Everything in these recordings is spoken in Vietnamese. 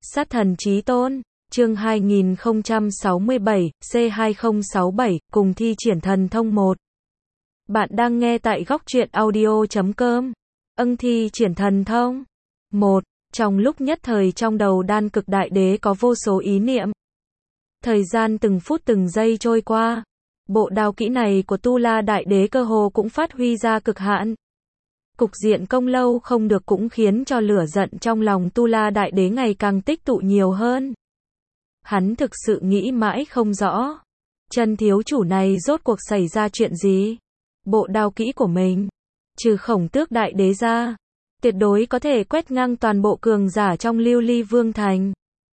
Sát thần chí tôn, chương 2067, C2067, cùng thi triển thần thông 1. Bạn đang nghe tại góc truyện audio.com. Thi triển thần thông 1. Trong lúc nhất thời trong đầu Đan Cực Đại Đế có vô số ý niệm. Thời gian từng phút từng giây trôi qua. Bộ đao kỹ này của Tu La Đại Đế cơ hồ cũng phát huy ra cực hạn. Cục diện công lâu không được cũng khiến cho lửa giận trong lòng Tu La Đại Đế ngày càng tích tụ nhiều hơn. Hắn thực sự nghĩ mãi không rõ. Chân thiếu chủ này rốt cuộc xảy ra chuyện gì? Bộ đao kỹ của mình, trừ Khổng Tước Đại Đế ra, tuyệt đối có thể quét ngang toàn bộ cường giả trong Lưu Ly Vương Thành.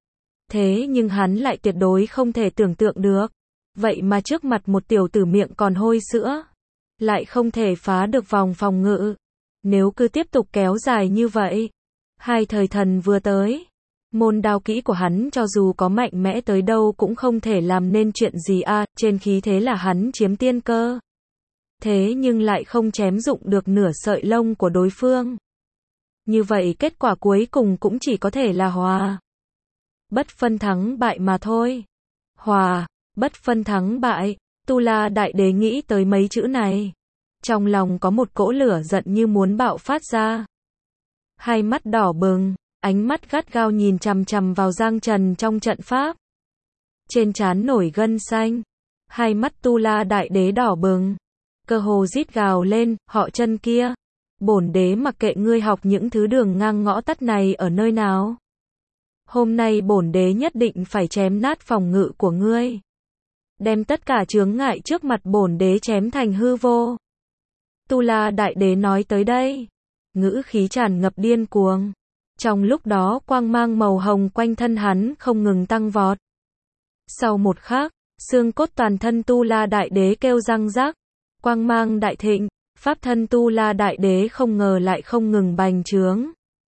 Thế nhưng hắn lại tuyệt đối không thể tưởng tượng được. Vậy mà trước mặt một tiểu tử miệng còn hôi sữa, lại không thể phá được vòng phòng ngự. Nếu cứ tiếp tục kéo dài như vậy, hai thời thần vừa tới, môn đao kỹ của hắn cho dù có mạnh mẽ tới đâu cũng không thể làm nên chuyện gì a. Trên khí thế là hắn chiếm tiên cơ. Thế nhưng lại không chém dụng được nửa sợi lông của đối phương. Như vậy kết quả cuối cùng cũng chỉ có thể là hòa. Bất phân thắng bại mà thôi. Hòa, bất phân thắng bại. Tu La Đại Đế nghĩ tới mấy chữ này, trong lòng có một cỗ lửa giận như muốn bạo phát ra. Hai mắt đỏ bừng, ánh mắt gắt gao nhìn chằm chằm vào Giang Trần trong trận pháp. Trên trán nổi gân xanh, hai mắt Tu La Đại Đế đỏ bừng, cơ hồ rít gào lên, họ Chân kia, bổn đế mặc kệ ngươi học những thứ đường ngang ngõ tắt này ở nơi nào. Hôm nay bổn đế nhất định phải chém nát phòng ngự của ngươi. Đem tất cả chướng ngại trước mặt bổn đế chém thành hư vô. Tu La Đại Đế nói tới đây, ngữ khí tràn ngập điên cuồng. Trong lúc đó quang mang màu hồng quanh thân hắn không ngừng tăng vọt. Sau một khắc, xương cốt toàn thân Tu La Đại Đế kêu răng rắc, quang mang đại thịnh, pháp thân Tu La Đại Đế không ngờ lại không ngừng bành trướng.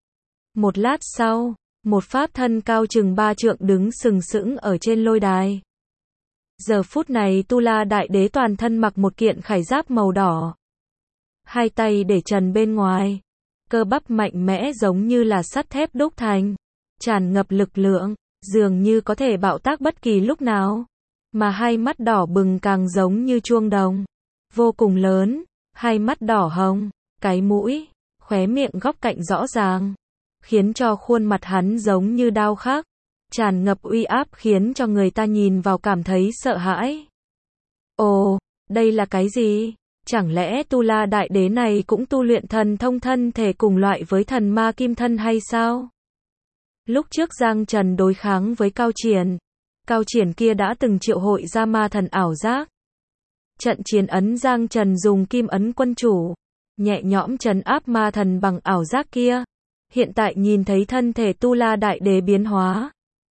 Một lát sau, một pháp thân cao chừng 3 trượng đứng sừng sững ở trên lôi đài. Giờ phút này Tu La Đại Đế toàn thân mặc một kiện khải giáp màu đỏ. Hai tay để trần bên ngoài, cơ bắp mạnh mẽ giống như là sắt thép đúc thành, tràn ngập lực lượng, dường như có thể bạo tác bất kỳ lúc nào. Mà hai mắt đỏ bừng càng giống như chuông đồng, vô cùng lớn, hai mắt đỏ hồng, cái mũi, khóe miệng góc cạnh rõ ràng, khiến cho khuôn mặt hắn giống như đao khắc, tràn ngập uy áp khiến cho người ta nhìn vào cảm thấy sợ hãi. Ồ, đây là cái gì? Chẳng lẽ Tu La Đại Đế này cũng tu luyện thần thông thân thể cùng loại với thần ma kim thân hay sao? Lúc trước Giang Trần đối kháng với Cao Triển kia đã từng triệu hội ra ma thần ảo giác. Trận chiến ấn Giang Trần dùng kim ấn quân chủ, nhẹ nhõm trấn áp ma thần bằng ảo giác kia. Hiện tại nhìn thấy thân thể Tu La Đại Đế biến hóa,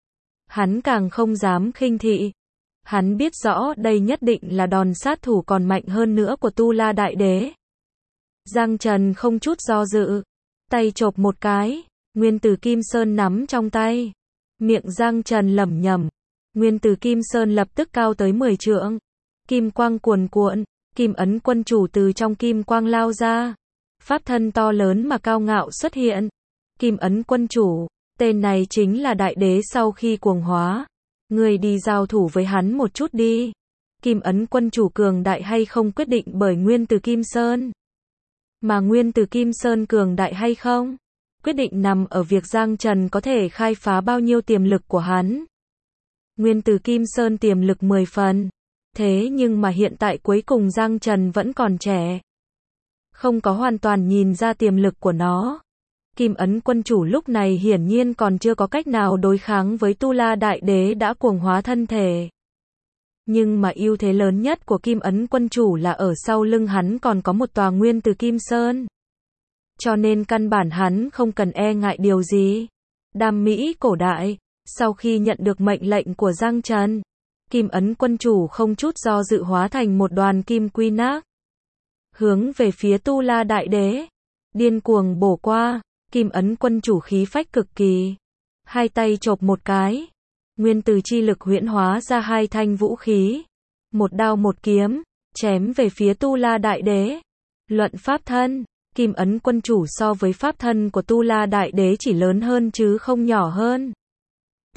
hắn càng không dám khinh thị. Hắn biết rõ đây nhất định là đòn sát thủ còn mạnh hơn nữa của Tu La Đại Đế. Giang Trần không chút do dự, tay chộp một cái, nguyên tử Kim Sơn nắm trong tay. Miệng Giang Trần lẩm nhẩm, nguyên tử Kim Sơn lập tức cao tới 10 trượng. Kim quang cuồn cuộn, kim ấn quân chủ từ trong kim quang lao ra. Pháp thân to lớn mà cao ngạo xuất hiện. Kim ấn quân chủ, tên này chính là Đại Đế sau khi cuồng hóa. Người đi giao thủ với hắn một chút đi. Kim ấn quân chủ cường đại hay không quyết định bởi nguyên tử Kim Sơn. Mà nguyên tử Kim Sơn cường đại hay không, quyết định nằm ở việc Giang Trần có thể khai phá bao nhiêu tiềm lực của hắn. Nguyên tử Kim Sơn tiềm lực 10 phần. Thế nhưng mà hiện tại cuối cùng Giang Trần vẫn còn trẻ, không có hoàn toàn nhìn ra tiềm lực của nó. Kim ấn quân chủ lúc này hiển nhiên còn chưa có cách nào đối kháng với Tu La Đại Đế đã cuồng hóa thân thể. Nhưng mà ưu thế lớn nhất của kim ấn quân chủ là ở sau lưng hắn còn có một tòa nguyên tử Kim Sơn. Cho nên căn bản hắn không cần e ngại điều gì. Đam Mỹ cổ đại, sau khi nhận được mệnh lệnh của Giang Trần, kim ấn quân chủ không chút do dự hóa thành một đoàn kim quy nát, hướng về phía Tu La Đại Đế, điên cuồng bổ qua. Kim ấn quân chủ khí phách cực kỳ, hai tay chộp một cái, nguyên tử chi lực huyễn hóa ra hai thanh vũ khí, một đao một kiếm, chém về phía Tu La Đại Đế. Luận pháp thân, kim ấn quân chủ so với pháp thân của Tu La Đại Đế chỉ lớn hơn chứ không nhỏ hơn.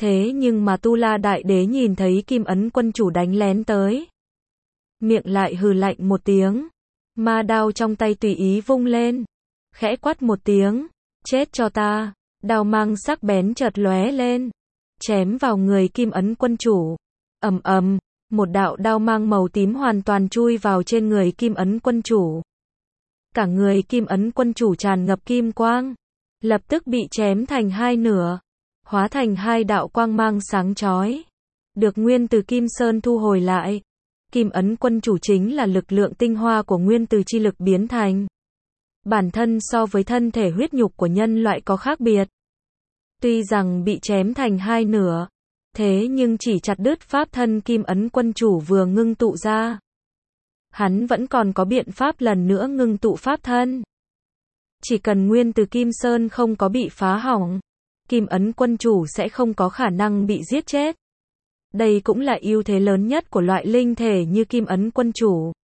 Thế nhưng mà Tu La Đại Đế nhìn thấy Kim Ấn Quân Chủ đánh lén tới. Miệng lại hừ lạnh một tiếng. Ma đao trong tay tùy ý vung lên. Khẽ quát một tiếng. Chết cho ta. Đao mang sắc bén chợt lóe lên. Chém vào người Kim Ấn Quân Chủ. Ầm ầm, một đạo đao mang màu tím hoàn toàn chui vào trên người Kim Ấn Quân Chủ. Cả người Kim Ấn Quân Chủ tràn ngập kim quang. Lập tức bị chém thành hai nửa. Hóa thành hai đạo quang mang sáng chói. Được nguyên từ Kim Sơn thu hồi lại. Kim Ấn Quân Chủ chính là lực lượng tinh hoa của nguyên từ chi lực biến thành. Bản thân so với thân thể huyết nhục của nhân loại có khác biệt. Tuy rằng bị chém thành hai nửa, thế nhưng chỉ chặt đứt pháp thân Kim Ấn Quân Chủ vừa ngưng tụ ra. Hắn vẫn còn có biện pháp lần nữa ngưng tụ pháp thân. Chỉ cần nguyên từ Kim Sơn không có bị phá hỏng, Kim Ấn Quân Chủ sẽ không có khả năng bị giết chết. Đây cũng là ưu thế lớn nhất của loại linh thể như Kim Ấn Quân Chủ.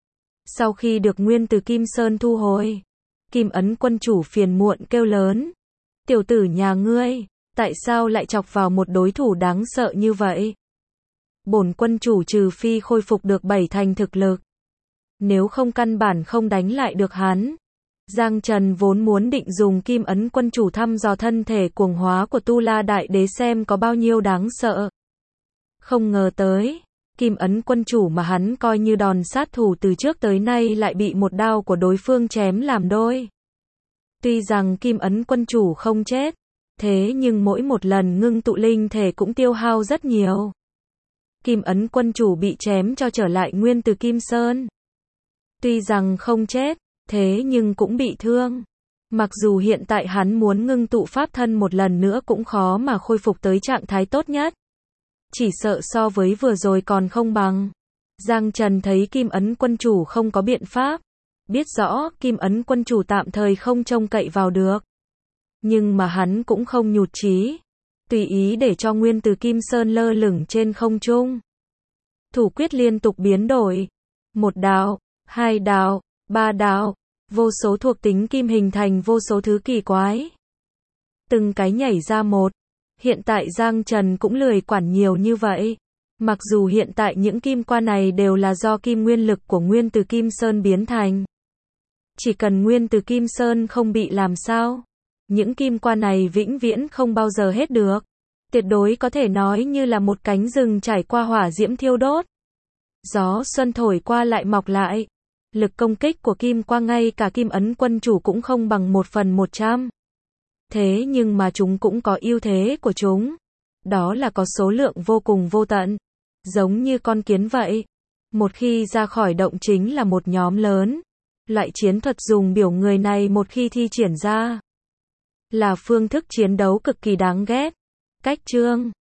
Sau khi được nguyên từ Kim Sơn thu hồi, Kim Ấn Quân Chủ phiền muộn kêu lớn. Tiểu tử nhà ngươi, tại sao lại chọc vào một đối thủ đáng sợ như vậy? Bổn quân chủ trừ phi khôi phục được 7 thành thực lực. Nếu không căn bản không đánh lại được hắn. Giang Trần vốn muốn định dùng Kim Ấn Quân Chủ thăm dò thân thể cuồng hóa của Tu La Đại Đế xem có bao nhiêu đáng sợ. Không ngờ tới, Kim Ấn Quân Chủ mà hắn coi như đòn sát thủ từ trước tới nay lại bị một đao của đối phương chém làm đôi. Tuy rằng Kim Ấn Quân Chủ không chết, thế nhưng mỗi một lần ngưng tụ linh thể cũng tiêu hao rất nhiều. Kim Ấn Quân Chủ bị chém cho trở lại nguyên từ Kim Sơn. Tuy rằng không chết, thế nhưng cũng bị thương. Mặc dù hiện tại hắn muốn ngưng tụ pháp thân một lần nữa cũng khó mà khôi phục tới trạng thái tốt nhất. Chỉ sợ so với vừa rồi còn không bằng. Giang Trần thấy Kim Ấn Quân Chủ không có biện pháp. Biết rõ Kim Ấn Quân Chủ tạm thời không trông cậy vào được. Nhưng mà hắn cũng không nhụt chí. Tùy ý để cho nguyên từ Kim Sơn lơ lửng trên không trung. Thủ quyết liên tục biến đổi. Một đạo, hai đạo, ba đạo. Vô số thuộc tính kim hình thành vô số thứ kỳ quái. Từng cái nhảy ra một. Hiện tại Giang Trần cũng lười quản nhiều như vậy. Mặc dù hiện tại những kim qua này đều là do kim nguyên lực của nguyên từ Kim Sơn biến thành. Chỉ cần nguyên từ Kim Sơn không bị làm sao, những kim qua này vĩnh viễn không bao giờ hết được. Tuyệt đối có thể nói như là một cánh rừng trải qua hỏa diễm thiêu đốt. Gió xuân thổi qua lại mọc lại. Lực công kích của kim qua ngay cả Kim Ấn Quân Chủ cũng không bằng 1/100. Thế nhưng mà chúng cũng có ưu thế của chúng. Đó là có số lượng vô cùng vô tận. Giống như con kiến vậy. Một khi ra khỏi động chính là một nhóm lớn. Loại chiến thuật dùng biểu người này một khi thi triển ra, là phương thức chiến đấu cực kỳ đáng ghét. Cách chương